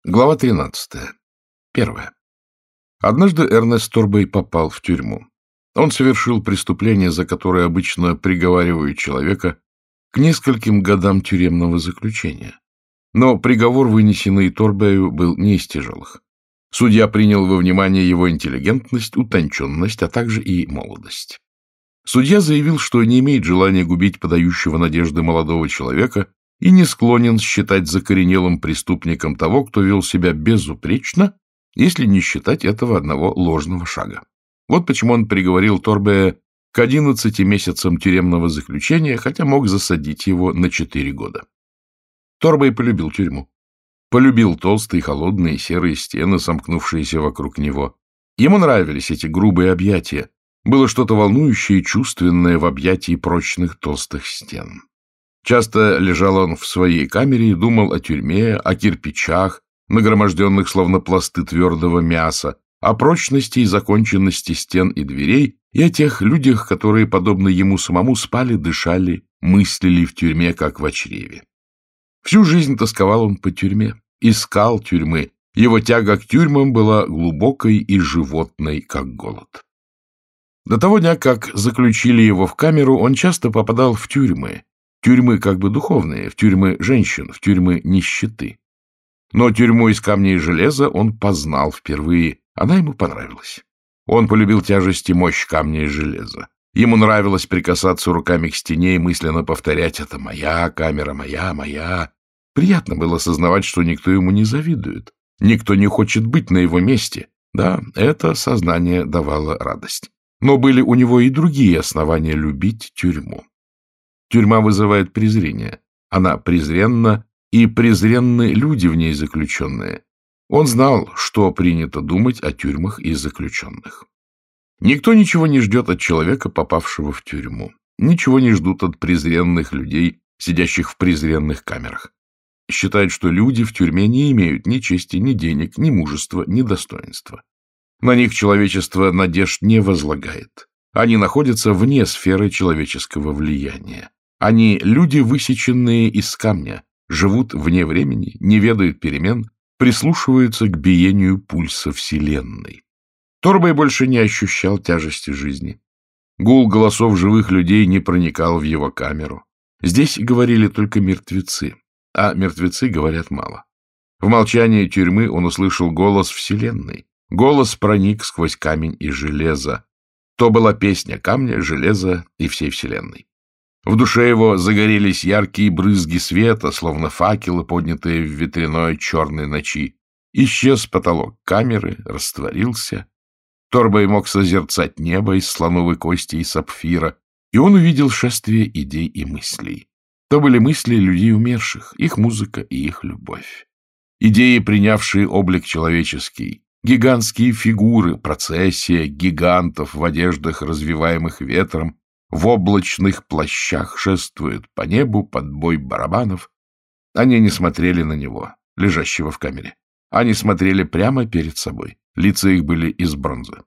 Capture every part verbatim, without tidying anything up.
Глава тринадцатая. Первая. Однажды Эрнест Торбей попал в тюрьму. Он совершил преступление, за которое обычно приговаривают человека к нескольким годам тюремного заключения. Но приговор, вынесенный Торбею, был не из тяжелых. Судья принял во внимание его интеллигентность, утонченность, а также и молодость. Судья заявил, что не имеет желания губить подающего надежды молодого человека и не склонен считать закоренелым преступником того, кто вел себя безупречно, если не считать этого одного ложного шага. Вот почему он приговорил Торбея к одиннадцати месяцам тюремного заключения, хотя мог засадить его на четыре года. Торбей полюбил тюрьму. Полюбил толстые, холодные, серые стены, сомкнувшиеся вокруг него. Ему нравились эти грубые объятия. Было что-то волнующее и чувственное в объятии прочных толстых стен. Часто лежал он в своей камере и думал о тюрьме, о кирпичах, нагроможденных словно пласты твердого мяса, о прочности и законченности стен и дверей, и о тех людях, которые, подобно ему самому, спали, дышали, мыслили в тюрьме, как в чреве. Всю жизнь тосковал он по тюрьме, искал тюрьмы. Его тяга к тюрьмам была глубокой и животной, как голод. До того дня, как заключили его в камеру, он часто попадал в тюрьмы, тюрьмы как бы духовные, в тюрьмы женщин, в тюрьмы нищеты. Но тюрьму из камня и железа он познал впервые, она ему понравилась. Он полюбил тяжесть и мощь камня и железа. Ему нравилось прикасаться руками к стене и мысленно повторять: «Это моя камера, моя, моя». Приятно было сознавать, что никто ему не завидует, никто не хочет быть на его месте. Да, это сознание давало радость. Но были у него и другие основания любить тюрьму. Тюрьма вызывает презрение. Она презренна, и презренны люди в ней заключенные. Он знал, что принято думать о тюрьмах и заключенных. Никто ничего не ждет от человека, попавшего в тюрьму. Ничего не ждут от презренных людей, сидящих в презренных камерах. Считают, что люди в тюрьме не имеют ни чести, ни денег, ни мужества, ни достоинства. На них человечество надежд не возлагает. Они находятся вне сферы человеческого влияния. Они люди, высеченные из камня, живут вне времени, не ведают перемен, прислушиваются к биению пульса Вселенной. Торбей больше не ощущал тяжести жизни. Гул голосов живых людей не проникал в его камеру. Здесь говорили только мертвецы, а мертвецы говорят мало. В молчании тюрьмы он услышал голос Вселенной. Голос проник сквозь камень и железо. То была песня камня, железа и всей Вселенной. В душе его загорелись яркие брызги света, словно факелы, поднятые в ветряной черной ночи. Исчез потолок камеры, растворился. Торбей мог созерцать небо из слоновой кости и сапфира, и он увидел шествие идей и мыслей. То были мысли людей умерших, их музыка и их любовь. Идеи, принявшие облик человеческий, гигантские фигуры, процессия гигантов в одеждах, развиваемых ветром, в облачных плащах шествуют по небу под бой барабанов. Они не смотрели на него, лежащего в камере. Они смотрели прямо перед собой. Лица их были из бронзы.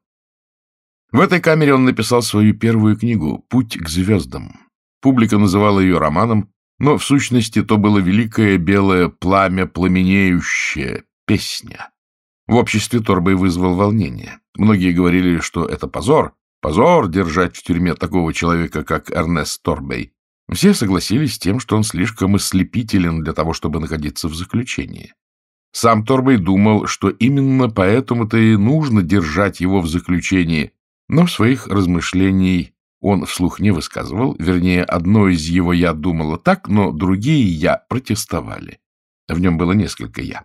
В этой камере он написал свою первую книгу «Путь к звездам». Публика называла ее романом, но в сущности то было великое белое пламя, пламенеющее, песня. В обществе Торбей вызвал волнение. Многие говорили, что это позор, позор держать в тюрьме такого человека, как Эрнест Торбей. Все согласились с тем, что он слишком ослепителен для того, чтобы находиться в заключении. Сам Торбей думал, что именно поэтому-то и нужно держать его в заключении, но своих размышлений он вслух не высказывал, вернее, одно из его «я» думало так, но другие «я» протестовали. В нем было несколько «я».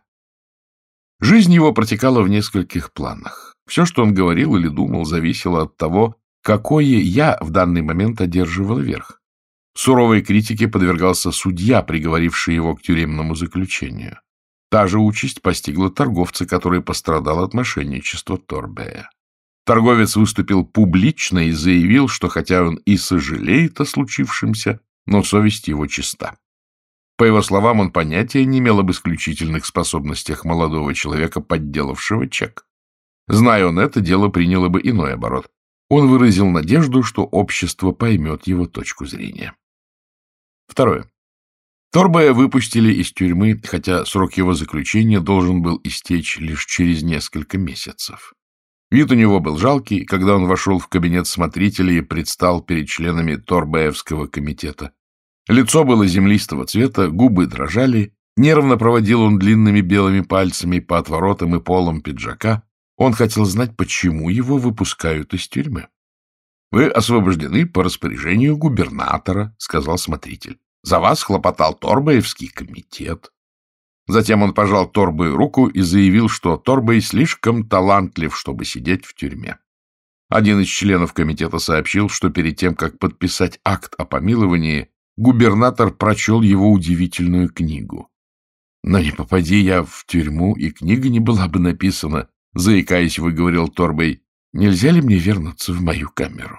Жизнь его протекала в нескольких планах. Все, что он говорил или думал, зависело от того, какое «я» в данный момент одерживало верх. Суровой критике подвергался судья, приговоривший его к тюремному заключению. Та же участь постигла торговца, который пострадал от мошенничества Торбея. Торговец выступил публично и заявил, что хотя он и сожалеет о случившемся, но совесть его чиста. По его словам, он понятия не имел об исключительных способностях молодого человека, подделавшего чек. Зная он это, дело приняло бы иной оборот. Он выразил надежду, что общество поймет его точку зрения. Второе. Торбая выпустили из тюрьмы, хотя срок его заключения должен был истечь лишь через несколько месяцев. Вид у него был жалкий, когда он вошел в кабинет смотрителя и предстал перед членами Торбаевского комитета. Лицо было землистого цвета, губы дрожали, нервно проводил он длинными белыми пальцами по отворотам и полам пиджака. Он хотел знать, почему его выпускают из тюрьмы. — Вы освобождены по распоряжению губернатора, — сказал смотритель. — За вас хлопотал Торбаевский комитет. Затем он пожал Торбаю руку и заявил, что Торбай слишком талантлив, чтобы сидеть в тюрьме. Один из членов комитета сообщил, что перед тем, как подписать акт о помиловании, губернатор прочел его удивительную книгу. «Но не попади я в тюрьму, и книга не была бы написана», — заикаясь, выговорил Торбай. «Нельзя ли мне вернуться в мою камеру?»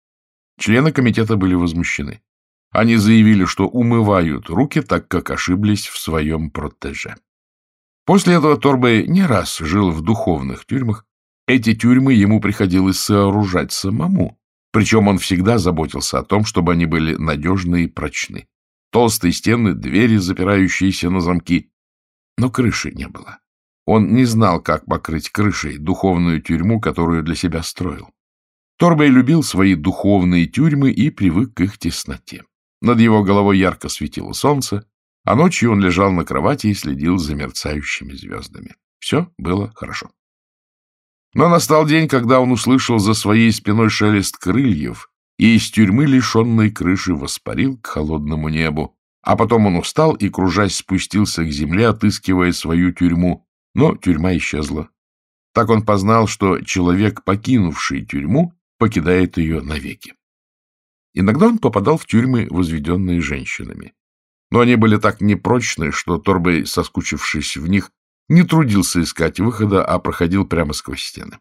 Члены комитета были возмущены. Они заявили, что умывают руки, так как ошиблись в своем протеже. После этого Торбай не раз жил в духовных тюрьмах. Эти тюрьмы ему приходилось сооружать самому, причем он всегда заботился о том, чтобы они были надежны и прочны. Толстые стены, двери, запирающиеся на замки. Но крыши не было. Он не знал, как покрыть крышей духовную тюрьму, которую для себя строил. Торбай любил свои духовные тюрьмы и привык к их тесноте. Над его головой ярко светило солнце, а ночью он лежал на кровати и следил за мерцающими звездами. Все было хорошо. Но настал день, когда он услышал за своей спиной шелест крыльев, и из тюрьмы, лишенной крыши, воспарил к холодному небу. А потом он устал и, кружась, спустился к земле, отыскивая свою тюрьму, но тюрьма исчезла. Так он познал, что человек, покинувший тюрьму, покидает ее навеки. Иногда он попадал в тюрьмы, возведенные женщинами. Но они были так непрочны, что Торбай, соскучившись в них, не трудился искать выхода, а проходил прямо сквозь стены.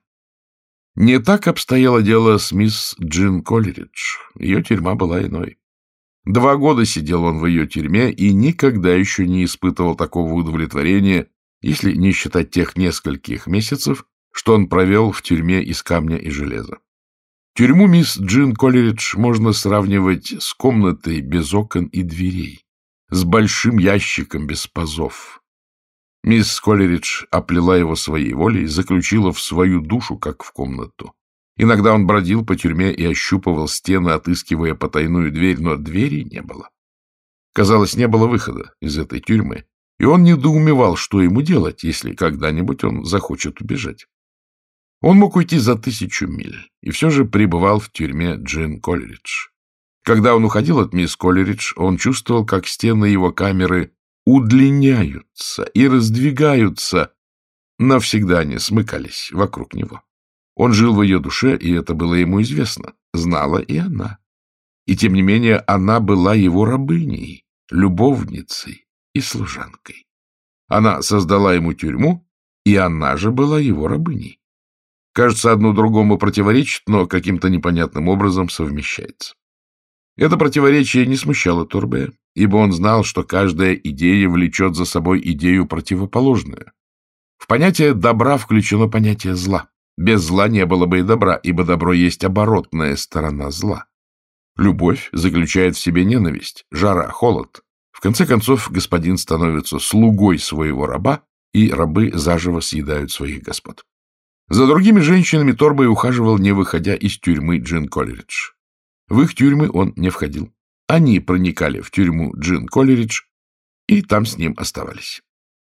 Не так обстояло дело с мисс Джин Колеридж. Ее тюрьма была иной. Два года сидел он в ее тюрьме и никогда еще не испытывал такого удовлетворения, если не считать тех нескольких месяцев, что он провел в тюрьме из камня и железа. Тюрьму мисс Джин Колеридж можно сравнивать с комнатой без окон и дверей, с большим ящиком без пазов. Мисс Колеридж оплела его своей волей, заключила в свою душу, как в комнату. Иногда он бродил по тюрьме и ощупывал стены, отыскивая потайную дверь, но двери не было. Казалось, не было выхода из этой тюрьмы, и он недоумевал, что ему делать, если когда-нибудь он захочет убежать. Он мог уйти за тысячу миль, и все же пребывал в тюрьме Джин Колеридж. Когда он уходил от мисс Колеридж, он чувствовал, как стены его камеры удлиняются и раздвигаются, но всегда они смыкались вокруг него. Он жил в ее душе, и это было ему известно, знала и она. И тем не менее она была его рабыней, любовницей и служанкой. Она создала ему тюрьму, и она же была его рабыней. Кажется, одно другому противоречит, но каким-то непонятным образом совмещается. Это противоречие не смущало Торбая, ибо он знал, что каждая идея влечет за собой идею противоположную. В понятие добра включено понятие зла. Без зла не было бы и добра, ибо добро есть оборотная сторона зла. Любовь заключает в себе ненависть, жара, холод. В конце концов, господин становится слугой своего раба, и рабы заживо съедают своих господ. За другими женщинами Торбай ухаживал, не выходя из тюрьмы Джин Колеридж. В их тюрьмы он не входил. Они проникали в тюрьму Джин Колеридж и там с ним оставались.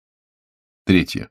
Третье.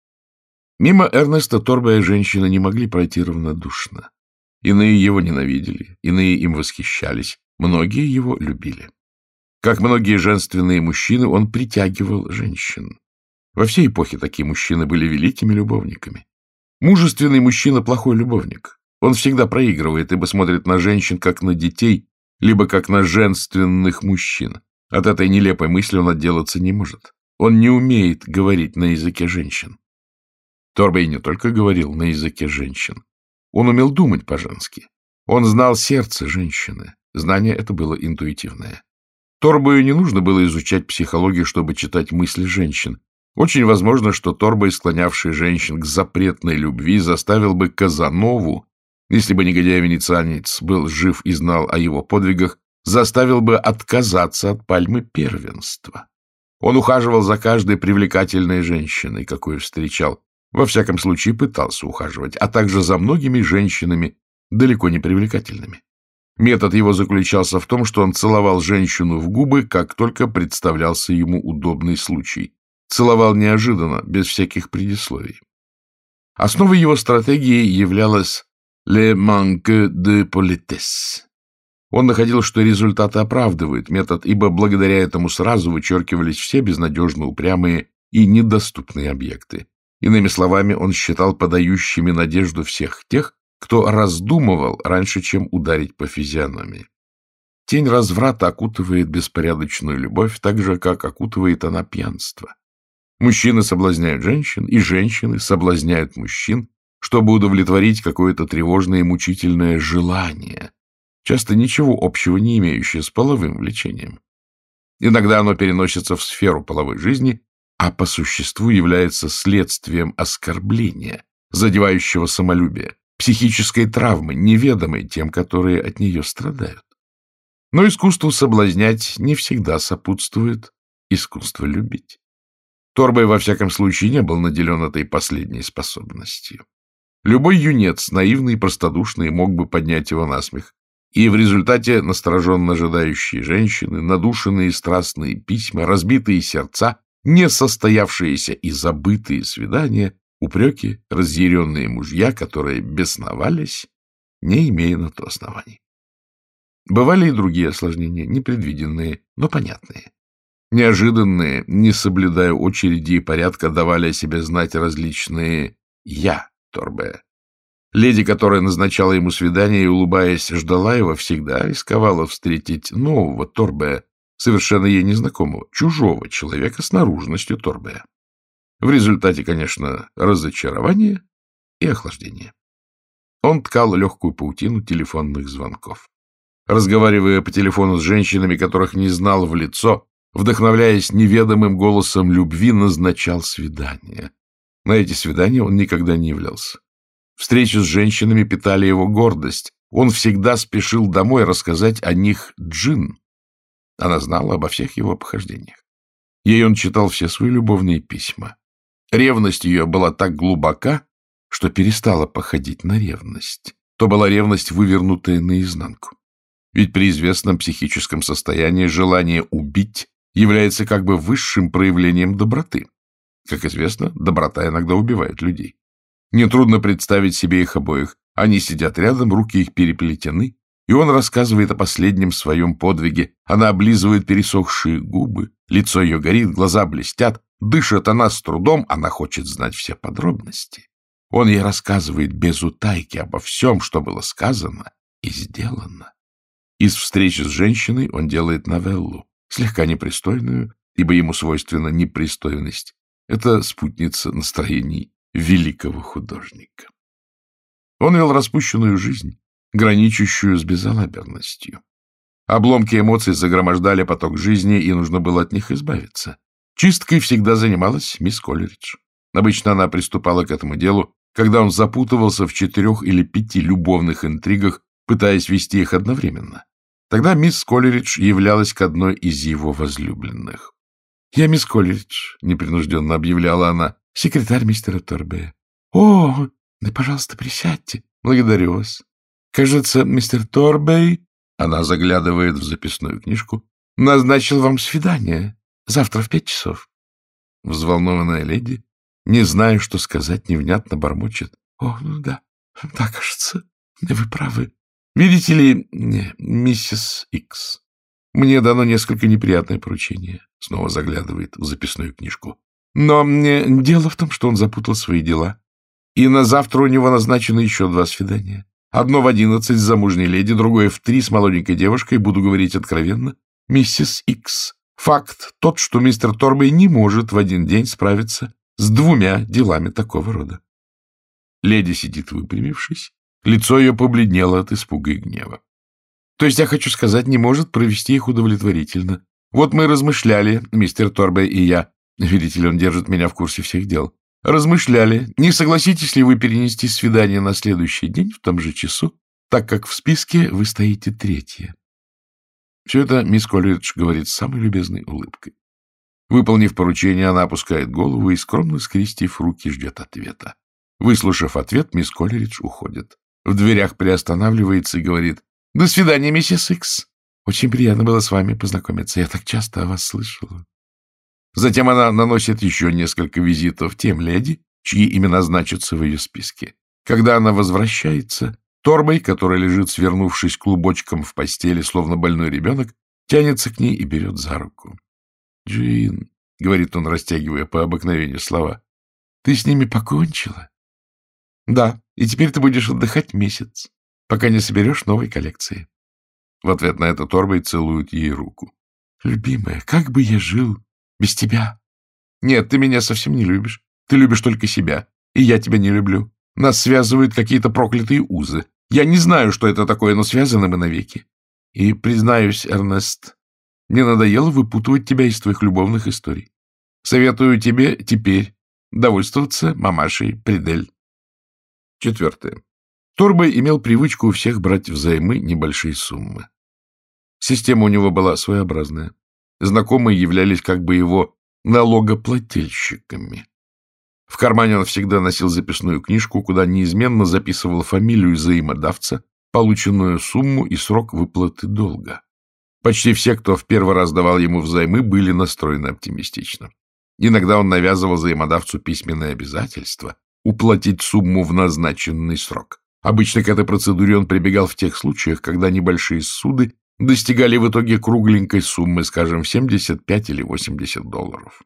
Мимо Эрнеста Торбая женщины не могли пройти равнодушно. Иные его ненавидели, иные им восхищались, многие его любили. Как многие женственные мужчины, он притягивал женщин. Во всей эпохе такие мужчины были великими любовниками. Мужественный мужчина — плохой любовник. Он всегда проигрывает, ибо смотрит на женщин, как на детей, либо как на женственных мужчин. От этой нелепой мысли он отделаться не может. Он не умеет говорить на языке женщин. Торбай не только говорил на языке женщин. Он умел думать по-женски. Он знал сердце женщины. Знание это было интуитивное. Торбаю не нужно было изучать психологию, чтобы читать мысли женщин. Очень возможно, что Торбай, склонявший женщин к запретной любви, заставил бы Казанову, если бы негодяй-венецианец был жив и знал о его подвигах, заставил бы отказаться от пальмы первенства. Он ухаживал за каждой привлекательной женщиной, какую встречал, во всяком случае пытался ухаживать, а также за многими женщинами, далеко не привлекательными. Метод его заключался в том, что он целовал женщину в губы, как только представлялся ему удобный случай. Целовал неожиданно, без всяких предисловий. Основой его стратегии являлось «le manque de politesse». Он находил, что результаты оправдывают метод, ибо благодаря этому сразу вычеркивались все безнадежно упрямые и недоступные объекты. Иными словами, он считал подающими надежду всех тех, кто раздумывал раньше, чем ударить по физиономии. Тень разврата окутывает беспорядочную любовь, так же, как окутывает она пьянство. Мужчины соблазняют женщин, и женщины соблазняют мужчин, чтобы удовлетворить какое-то тревожное и мучительное желание, часто ничего общего не имеющее с половым влечением. Иногда оно переносится в сферу половой жизни, а по существу является следствием оскорбления, задевающего самолюбие, психической травмы, неведомой тем, которые от нее страдают. Но искусству соблазнять не всегда сопутствует искусство любить. Торбэй, во всяком случае, не был наделен этой последней способностью. Любой юнец, наивный и простодушный, мог бы поднять его на смех, и в результате настороженно ожидающие женщины, надушенные страстные письма, разбитые сердца, несостоявшиеся и забытые свидания, упреки, разъяренные мужья, которые бесновались, не имея на то оснований. Бывали и другие осложнения, непредвиденные, но понятные. Неожиданные, не соблюдая очереди и порядка, давали о себе знать различные «я» Торбэя. Леди, которая назначала ему свидание и, улыбаясь, ждала его, всегда рисковала встретить нового Торбэя, совершенно ей незнакомого, чужого человека с наружностью Торбэя. В результате, конечно, разочарование и охлаждение. Он ткал легкую паутину телефонных звонков. Разговаривая по телефону с женщинами, которых не знал в лицо, вдохновляясь неведомым голосом любви, назначал свидания. На эти свидания он никогда не являлся. Встречи с женщинами питали его гордость. Он всегда спешил домой рассказать о них Джин. Она знала обо всех его похождениях. Ей он читал все свои любовные письма. Ревность ее была так глубока, что перестала походить на ревность. То была ревность, вывернутая наизнанку. Ведь при известном психическом состоянии желание убить является как бы высшим проявлением доброты. Как известно, доброта иногда убивает людей. Нетрудно представить себе их обоих. Они сидят рядом, руки их переплетены, и он рассказывает о последнем своем подвиге. Она облизывает пересохшие губы, лицо ее горит, глаза блестят, дышит она с трудом, она хочет знать все подробности. Он ей рассказывает без утайки обо всем, что было сказано и сделано. Из встречи с женщиной он делает новеллу, слегка непристойную, ибо ему свойственна непристойность. Это спутница настроений великого художника. Он вел распущенную жизнь, граничащую с безалаберностью. Обломки эмоций загромождали поток жизни, и нужно было от них избавиться. Чисткой всегда занималась мисс Колеридж. Обычно она приступала к этому делу, когда он запутывался в четырех или пяти любовных интригах, пытаясь вести их одновременно. Тогда мисс Колеридж являлась к одной из его возлюбленных. — Я мисс Колеридж, — непринужденно объявляла она, — секретарь мистера Торбэя. — О, да, пожалуйста, присядьте. Благодарю вас. Кажется, мистер Торбэй, она заглядывает в записную книжку, назначил вам свидание завтра в пять часов. Взволнованная леди, не зная, что сказать, невнятно бормочет. — О, ну да, да, кажется, вы правы. Видите ли, миссис Икс, мне дано несколько неприятное поручение. Снова заглядывает в записную книжку. Но дело в том, что он запутал свои дела. И на завтра у него назначено еще два свидания. Одно в одиннадцать с замужней леди, другое в три с молоденькой девушкой. Буду говорить откровенно. Миссис Икс, факт тот, что мистер Торбэй не может в один день справиться с двумя делами такого рода. Леди сидит выпрямившись. Лицо ее побледнело от испуга и гнева. То есть, я хочу сказать, не может провести их удовлетворительно. Вот мы размышляли, мистер Торбэй и я, видите ли, он держит меня в курсе всех дел, размышляли, не согласитесь ли вы перенести свидание на следующий день в том же часу, так как в списке вы стоите третье. Все это мисс Коллидж говорит с самой любезной улыбкой. Выполнив поручение, она опускает голову и, скромно скрестив руки, ждет ответа. Выслушав ответ, мисс Коллидж уходит. В дверях приостанавливается и говорит: «До свидания, миссис Икс. Очень приятно было с вами познакомиться. Я так часто о вас слышала». Затем она наносит еще несколько визитов тем леди, чьи имена значатся в ее списке. Когда она возвращается, Торбей, который лежит, свернувшись клубочком в постели, словно больной ребенок, тянется к ней и берет за руку. «Джин», — говорит он, растягивая по обыкновению слова, — «ты с ними покончила?» «Да, и теперь ты будешь отдыхать месяц, пока не соберешь новой коллекции». В ответ на это Торбей целует ей руку. «Любимая, как бы я жил без тебя?» «Нет, ты меня совсем не любишь. Ты любишь только себя, и я тебя не люблю. Нас связывают какие-то проклятые узы. Я не знаю, что это такое, но связаны мы навеки. И, признаюсь, Эрнест, мне надоело выпутывать тебя из твоих любовных историй. Советую тебе теперь довольствоваться мамашей Придель». Четвертое. Торбей имел привычку у всех брать взаймы небольшие суммы. Система у него была своеобразная. Знакомые являлись как бы его налогоплательщиками. В кармане он всегда носил записную книжку, куда неизменно записывал фамилию взаимодавца, полученную сумму и срок выплаты долга. Почти все, кто в первый раз давал ему взаймы, были настроены оптимистично. Иногда он навязывал взаимодавцу письменное обязательство уплатить сумму в назначенный срок. Обычно к этой процедуре он прибегал в тех случаях, когда небольшие суды достигали в итоге кругленькой суммы, скажем, семьдесят пять или восемьдесят долларов.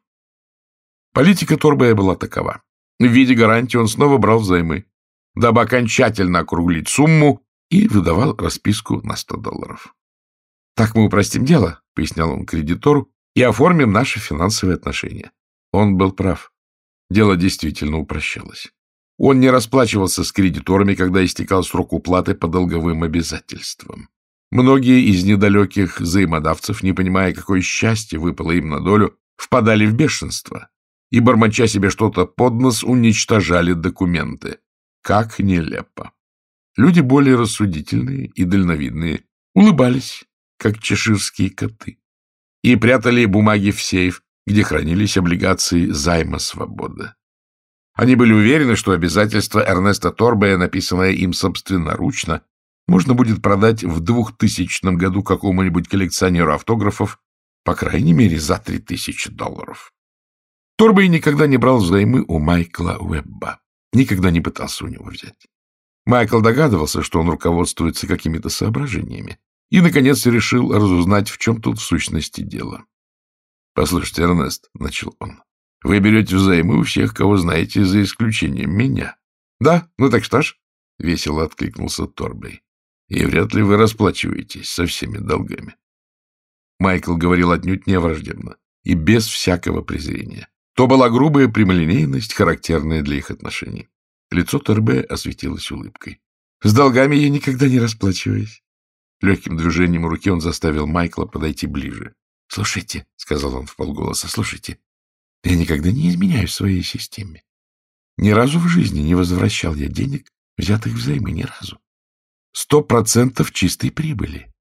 Политика Торбея была такова. В виде гарантии он снова брал взаймы, дабы окончательно округлить сумму, и выдавал расписку на сто долларов. «Так мы упростим дело», — пояснял он кредитору, — «и оформим наши финансовые отношения». Он был прав. Дело действительно упрощалось. Он не расплачивался с кредиторами, когда истекал срок уплаты по долговым обязательствам. Многие из недалеких взаимодавцев, не понимая, какое счастье выпало им на долю, впадали в бешенство и, бормоча себе что-то под нос, уничтожали документы. Как нелепо! Люди более рассудительные и дальновидные улыбались, как чеширские коты, и прятали бумаги в сейф, где хранились облигации займа свободы. Они были уверены, что обязательство Эрнеста Торбея, написанное им собственноручно, можно будет продать в двухтысячном году какому-нибудь коллекционеру автографов, по крайней мере, за три тысячи долларов. Торбей никогда не брал взаймы у Майкла Уэбба, никогда не пытался у него взять. Майкл догадывался, что он руководствуется какими-то соображениями, и, наконец, решил разузнать, в чем тут в сущности дело. — Послушайте, Эрнест, — начал он, — вы берете взаймы у всех, кого знаете, за исключением меня. — Да, ну так что ж, — весело откликнулся Торбей. — И вряд ли вы расплачиваетесь со всеми долгами. Майкл говорил отнюдь не враждебно и без всякого презрения. То была грубая прямолинейность, характерная для их отношений. Лицо Торбея осветилось улыбкой. — С долгами я никогда не расплачиваюсь. Легким движением руки он заставил Майкла подойти ближе. — Слушайте, — сказал он вполголоса, — слушайте, я никогда не изменяю своей системе. Ни разу в жизни не возвращал я денег, взятых взаймы, ни разу. Сто процентов чистой прибыли.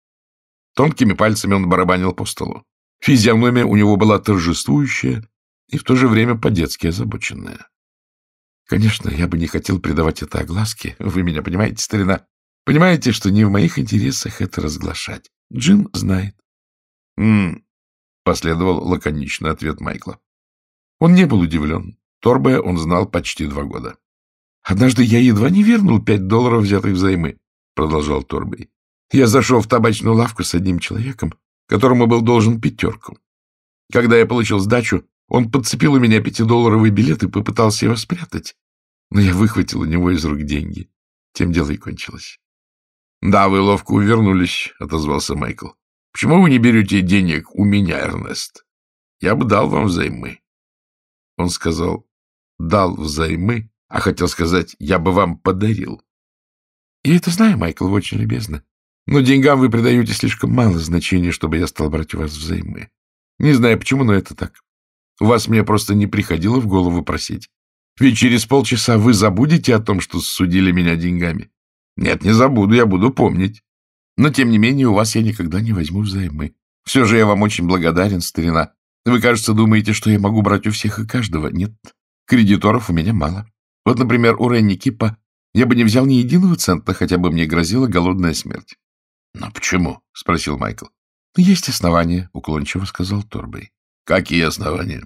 Тонкими пальцами он барабанил по столу. Физиономия у него была торжествующая и в то же время по-детски озабоченная. Конечно, я бы не хотел придавать это огласке. Вы меня понимаете, старина? Понимаете, что не в моих интересах это разглашать. Джин знает. «М-м-м», последовал лаконичный ответ Майкла. Он не был удивлен. Торбея он знал почти два года. «Однажды я едва не вернул пять долларов, взятых взаймы», — продолжал Торбей. «Я зашел в табачную лавку с одним человеком, которому был должен пятерку. Когда я получил сдачу, он подцепил у меня пятидолларовый билет и попытался его спрятать. Но я выхватил у него из рук деньги. Тем дело и кончилось». «Да, вы ловко увернулись», — отозвался Майкл. «Почему вы не берете денег у меня, Эрнест? Я бы дал вам взаймы». Он сказал «дал взаймы», а хотел сказать «я бы вам подарил». «Я это знаю, Майкл, вы очень любезны. Но деньгам вы придаете слишком мало значения, чтобы я стал брать у вас взаймы. Не знаю почему, но это так. У вас мне просто не приходило в голову просить. Ведь через полчаса вы забудете о том, что судили меня деньгами. Нет, не забуду, я буду помнить. Но, тем не менее, у вас я никогда не возьму взаймы. Все же я вам очень благодарен, старина. Вы, кажется, думаете, что я могу брать у всех и каждого. Нет, кредиторов у меня мало. Вот, например, у Ренни Киппа я бы не взял ни единого цента, хотя бы мне грозила голодная смерть. — Но почему? — спросил Майкл. — Есть основания, — уклончиво сказал Торбей. — Какие основания?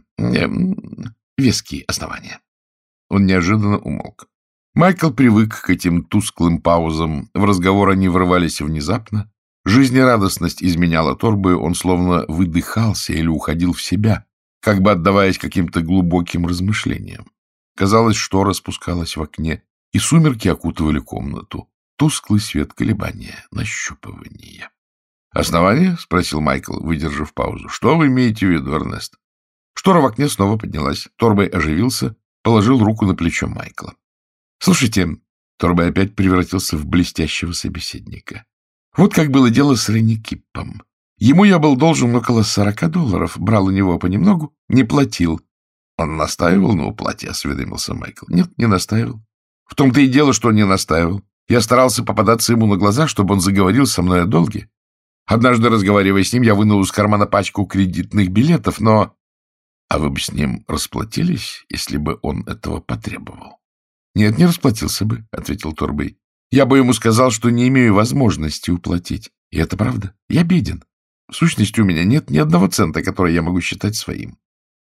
— Веские основания. Он неожиданно умолк. Майкл привык к этим тусклым паузам. В разговор они врывались внезапно. Жизнерадостность изменяла Торбею, он словно выдыхался или уходил в себя, как бы отдаваясь каким-то глубоким размышлениям. Казалось, штора спускалась в окне, и сумерки окутывали комнату. Тусклый свет колебания, нащупывания. — Основание? — спросил Майкл, выдержав паузу. — Что вы имеете в виду, Эрнест? Штора в окне снова поднялась. Торбей оживился, положил руку на плечо Майкла. — Слушайте, Торбей опять превратился в блестящего собеседника. Вот как было дело с Ренни Киппом. Ему я был должен около сорока долларов, брал у него понемногу, не платил. — Он настаивал на уплате? — осведомился Майкл. — Нет, не настаивал. В том-то и дело, что не настаивал. Я старался попадаться ему на глаза, чтобы он заговорил со мной о долге. Однажды, разговаривая с ним, я вынул из кармана пачку кредитных билетов, но... — А вы бы с ним расплатились, если бы он этого потребовал? — Нет, не расплатился бы, — ответил Торбей. — Я бы ему сказал, что не имею возможности уплатить. И это правда. Я беден. В сущности, у меня нет ни одного цента, который я могу считать своим.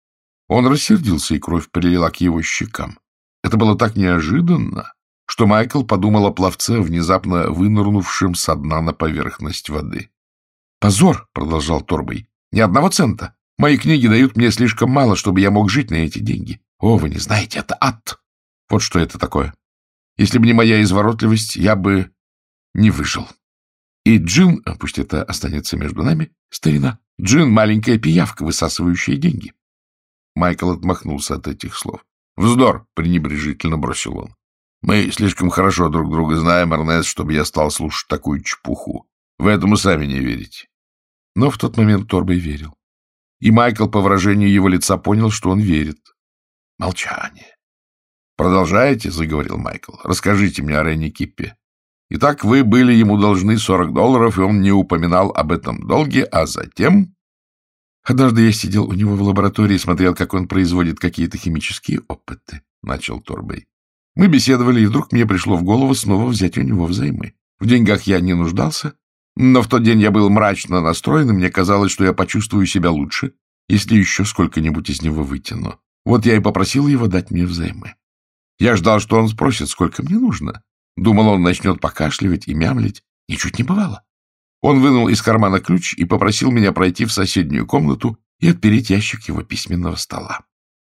Он рассердился, и кровь прилила к его щекам. Это было так неожиданно, что Майкл подумал о пловце, внезапно вынырнувшем со дна на поверхность воды. — Позор, — продолжал Торбей, — ни одного цента. Мои книги дают мне слишком мало, чтобы я мог жить на эти деньги. О, вы не знаете, это ад. Вот что это такое. Если бы не моя изворотливость, я бы не выжил. И Джин, пусть это останется между нами, старина, Джин — маленькая пиявка, высасывающая деньги. Майкл отмахнулся от этих слов. — Вздор! — пренебрежительно бросил он. — Мы слишком хорошо друг друга знаем, Эрнест, чтобы я стал слушать такую чепуху. Вы этому сами не верите. Но в тот момент Торбей верил. И Майкл, по выражению его лица, понял, что он верит. Молчание. — Продолжаете? — заговорил Майкл. — Расскажите мне о Ренни Киппе. Итак, вы были ему должны сорок долларов, и он не упоминал об этом долге, а затем... Однажды я сидел у него в лаборатории и смотрел, как он производит какие-то химические опыты, — начал Торбей. Мы беседовали, и вдруг мне пришло в голову снова взять у него взаймы. В деньгах я не нуждался, но в тот день я был мрачно настроен, и мне казалось, что я почувствую себя лучше, если еще сколько-нибудь из него вытяну. Вот я и попросил его дать мне взаймы. Я ждал, что он спросит, сколько мне нужно. Думал, он начнет покашливать и мямлить. Ничуть не бывало. Он вынул из кармана ключ и попросил меня пройти в соседнюю комнату и отпереть ящик его письменного стола.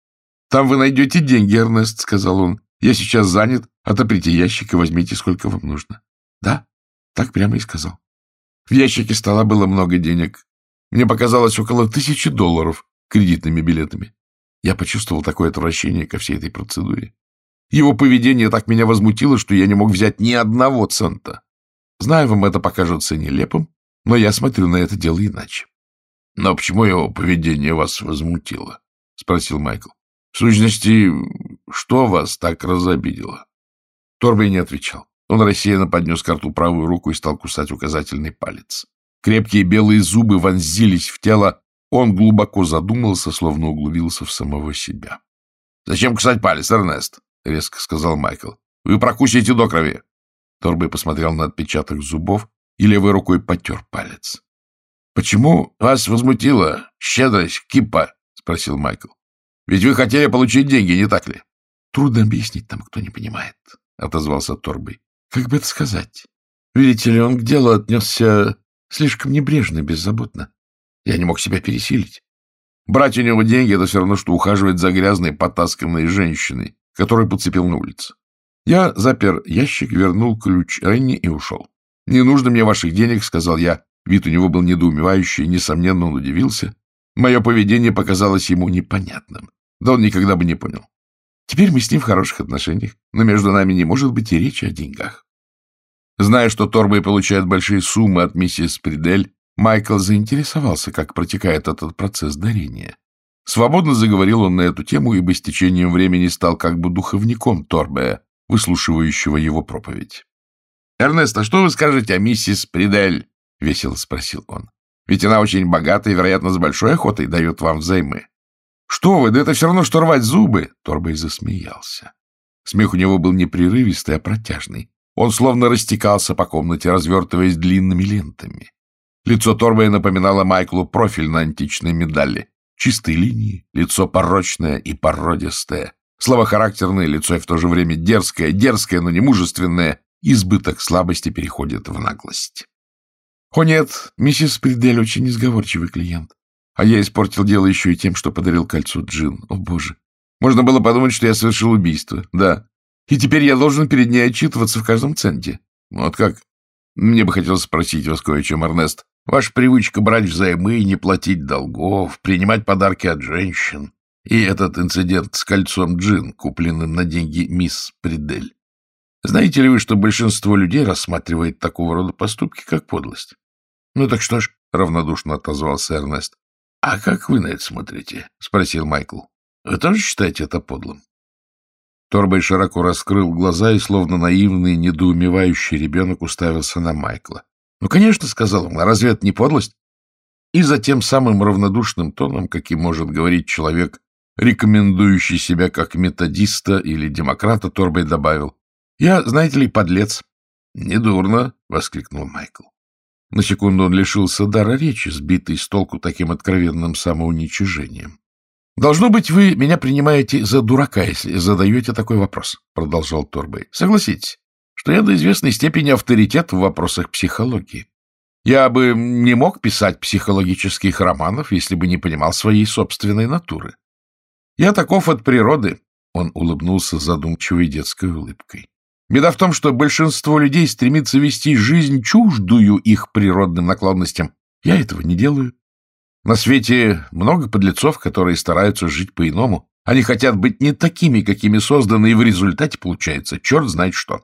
— Там вы найдете деньги, Эрнест, — сказал он. — Я сейчас занят. Отоприте ящик и возьмите, сколько вам нужно. — Да, так прямо и сказал. В ящике стола было много денег. Мне показалось около тысячи долларов кредитными билетами. Я почувствовал такое отвращение ко всей этой процедуре. Его поведение так меня возмутило, что я не мог взять ни одного цента. Знаю, вам это покажется нелепым, но я смотрю на это дело иначе. — Но почему его поведение вас возмутило? — спросил Майкл. — В сущности, что вас так разобидело? Торбей не отвечал. Он рассеянно поднес к рту правую руку и стал кусать указательный палец. Крепкие белые зубы вонзились в тело. Он глубоко задумался, словно углубился в самого себя. — Зачем кусать палец, Эрнест? — резко сказал Майкл. — Вы прокусите до крови. Торбей посмотрел на отпечаток зубов и левой рукой потер палец. — Почему вас возмутила щедрость Киппа? — спросил Майкл. — Ведь вы хотели получить деньги, не так ли? — Трудно объяснить там, кто не понимает, — отозвался Торбей. — Как бы это сказать? Видите ли, он к делу отнесся слишком небрежно, беззаботно. Я не мог себя пересилить. Брать у него деньги — это все равно, что ухаживать за грязной, потасканной женщиной, которую подцепил на улице. Я запер ящик, вернул ключ Ренни и ушел. — Не нужно мне ваших денег, — сказал я. Вид у него был недоумевающий, несомненно, он удивился. Мое поведение показалось ему непонятным. Да он никогда бы не понял. Теперь мы с ним в хороших отношениях, но между нами не может быть и речи о деньгах. Зная, что Торбей получает большие суммы от миссис Придель, Майкл заинтересовался, как протекает этот процесс дарения. Свободно заговорил он на эту тему, ибо с течением времени стал как бы духовником Торбея, выслушивающего его проповедь. — Эрнест, а что вы скажете о миссис Придель? — весело спросил он. — Ведь она очень богата и, вероятно, с большой охотой дает вам взаймы. — Что вы, да это все равно, что рвать зубы! Торбей засмеялся. Смех у него был не прерывистый, а протяжный. Он словно растекался по комнате, развертываясь длинными лентами. Лицо Торбея напоминало Майклу профиль на античной медали. Чистые линии, лицо порочное и породистое. Слабохарактерное лицо и в то же время дерзкое, дерзкое, но не мужественное. Избыток слабости переходит в наглость. О нет, миссис Придель очень несговорчивый клиент. А я испортил дело еще и тем, что подарил кольцо Джин. О, боже! Можно было подумать, что я совершил убийство. Да. И теперь я должен перед ней отчитываться в каждом центе. Вот как? Мне бы хотелось спросить вас кое о чем, Эрнест. Ваша привычка брать взаймы и не платить долгов, принимать подарки от женщин. И этот инцидент с кольцом Джин, купленным на деньги мисс Придель. Знаете ли вы, что большинство людей рассматривает такого рода поступки как подлость? — Ну так что ж, — равнодушно отозвался Эрнест. — А как вы на это смотрите? — спросил Майкл. — Вы тоже считаете это подлым? Торбей широко раскрыл глаза и, словно наивный, недоумевающий ребенок, уставился на Майкла. — Ну, конечно, — сказал он, — а разве это не подлость? И затем самым равнодушным тоном, каким может говорить человек, рекомендующий себя как методиста или демократа, Торбей добавил: — Я, знаете ли, подлец. — Недурно, — воскликнул Майкл. На секунду он лишился дара речи, сбитый с толку таким откровенным самоуничижением. — Должно быть, вы меня принимаете за дурака, если задаете такой вопрос, — продолжал Торбей. — Согласитесь, что я до известной степени авторитет в вопросах психологии. Я бы не мог писать психологических романов, если бы не понимал своей собственной натуры. Я таков от природы, — он улыбнулся задумчивой детской улыбкой. Беда в том, что большинство людей стремится вести жизнь чуждую их природным наклонностям. Я этого не делаю. На свете много подлецов, которые стараются жить по-иному. Они хотят быть не такими, какими созданы, и в результате получается черт знает что.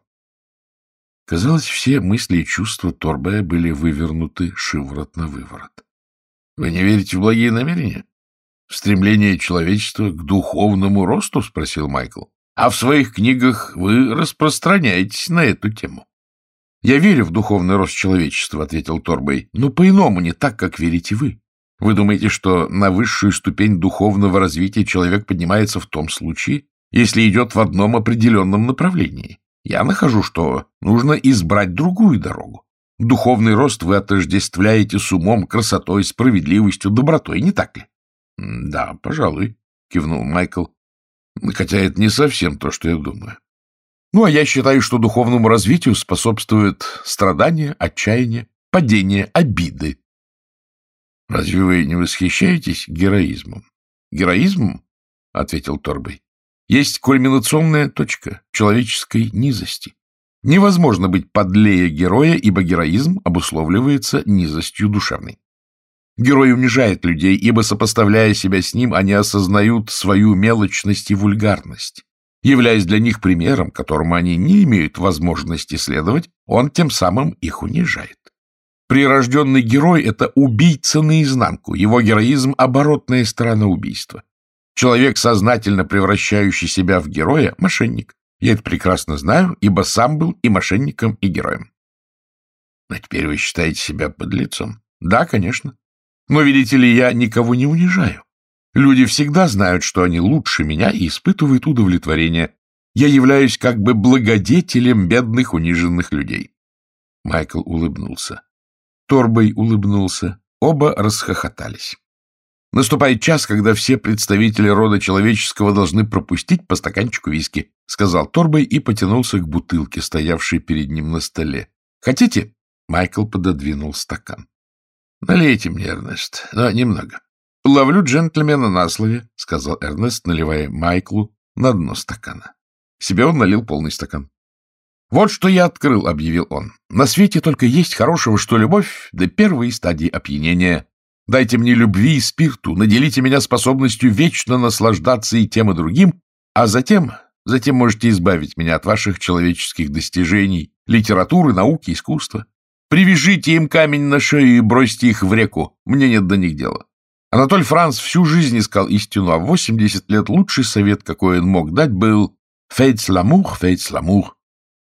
Казалось, все мысли и чувства Торбея были вывернуты шиворот на выворот. — Вы не верите в благие намерения? В стремление человечества к духовному росту? — спросил Майкл. — А в своих книгах вы распространяетесь на эту тему. — Я верю в духовный рост человечества, — ответил Торбей, — но по-иному, не так, как верите вы. Вы думаете, что на высшую ступень духовного развития человек поднимается в том случае, если идет в одном определенном направлении? Я нахожу, что нужно избрать другую дорогу. Духовный рост вы отождествляете с умом, красотой, справедливостью, добротой, не так ли? — Да, пожалуй, — кивнул Майкл. — Хотя это не совсем то, что я думаю. Ну, а я считаю, что духовному развитию способствуют страдания, отчаяние, падение, обиды. — Разве вы не восхищаетесь героизмом? — Героизмом, — ответил Торбей, — есть кульминационная точка человеческой низости. Невозможно быть подлее героя, ибо героизм обусловливается низостью душевной. Герой унижает людей, ибо, сопоставляя себя с ним, они осознают свою мелочность и вульгарность. Являясь для них примером, которому они не имеют возможности следовать, он тем самым их унижает. Прирожденный герой — это убийца наизнанку, его героизм — оборотная сторона убийства. Человек, сознательно превращающий себя в героя, — мошенник. Я это прекрасно знаю, ибо сам был и мошенником, и героем. — А теперь вы считаете себя подлецом? — Да, конечно. Но, видите ли, я никого не унижаю. Люди всегда знают, что они лучше меня и испытывают удовлетворение. Я являюсь как бы благодетелем бедных униженных людей. Майкл улыбнулся. Торбей улыбнулся. Оба расхохотались. «Наступает час, когда все представители рода человеческого должны пропустить по стаканчику виски», — сказал Торбей и потянулся к бутылке, стоявшей перед ним на столе. «Хотите?» — Майкл пододвинул стакан. «Налейте мне, Эрнест, но немного». «Ловлю джентльмена на слове», — сказал Эрнест, наливая Майклу на дно стакана. Себе он налил полный стакан. «Вот что я открыл», — объявил он. «На свете только есть хорошего, что любовь до первой стадии опьянения. Дайте мне любви и спирту, наделите меня способностью вечно наслаждаться и тем, и другим, а затем, затем можете избавить меня от ваших человеческих достижений, литературы, науки, искусства. Привяжите им камень на шею и бросьте их в реку, мне нет до них дела». Анатоль Франц всю жизнь искал истину, а в восемьдесят лет лучший совет, какой он мог дать, был «Faites l'amour, faites l'amour».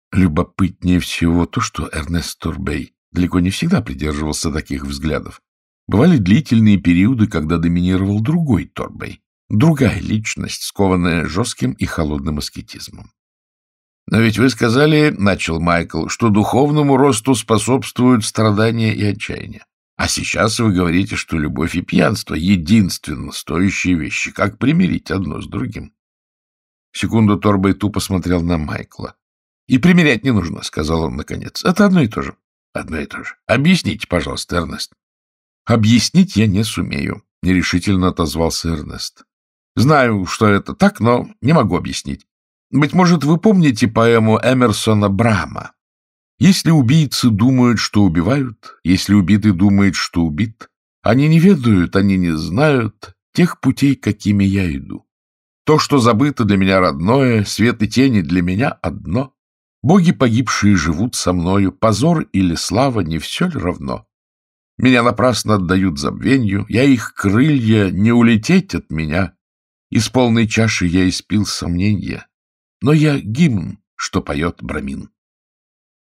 Любопытнее всего то, что Эрнест Торбей далеко не всегда придерживался таких взглядов. Бывали длительные периоды, когда доминировал другой Торбей, другая личность, скованная жестким и холодным аскетизмом. «Но ведь вы сказали, — начал Майкл, — что духовному росту способствуют страдания и отчаяние. А сейчас вы говорите, что любовь и пьянство — единственно стоящие вещи. Как примирить одно с другим?» Секунду Торбей тупо смотрел на Майкла. «И примирять не нужно, — сказал он наконец. — Это одно и то же. Одно и то же. Объясните, пожалуйста, Эрнест». «Объяснить я не сумею», — нерешительно отозвался Эрнест. «Знаю, что это так, но не могу объяснить. Быть может, вы помните поэму Эмерсона Брама? Если убийцы думают, что убивают, если убитый думает, что убит, они не ведают, они не знают тех путей, какими я иду. То, что забыто, для меня родное, свет и тени для меня одно. Боги погибшие живут со мною, позор или слава, не все ли равно? Меня напрасно отдают забвенью, я их крылья, не улететь от меня. Из полной чаши я испил сомненья, но я гимн, что поет Брамин».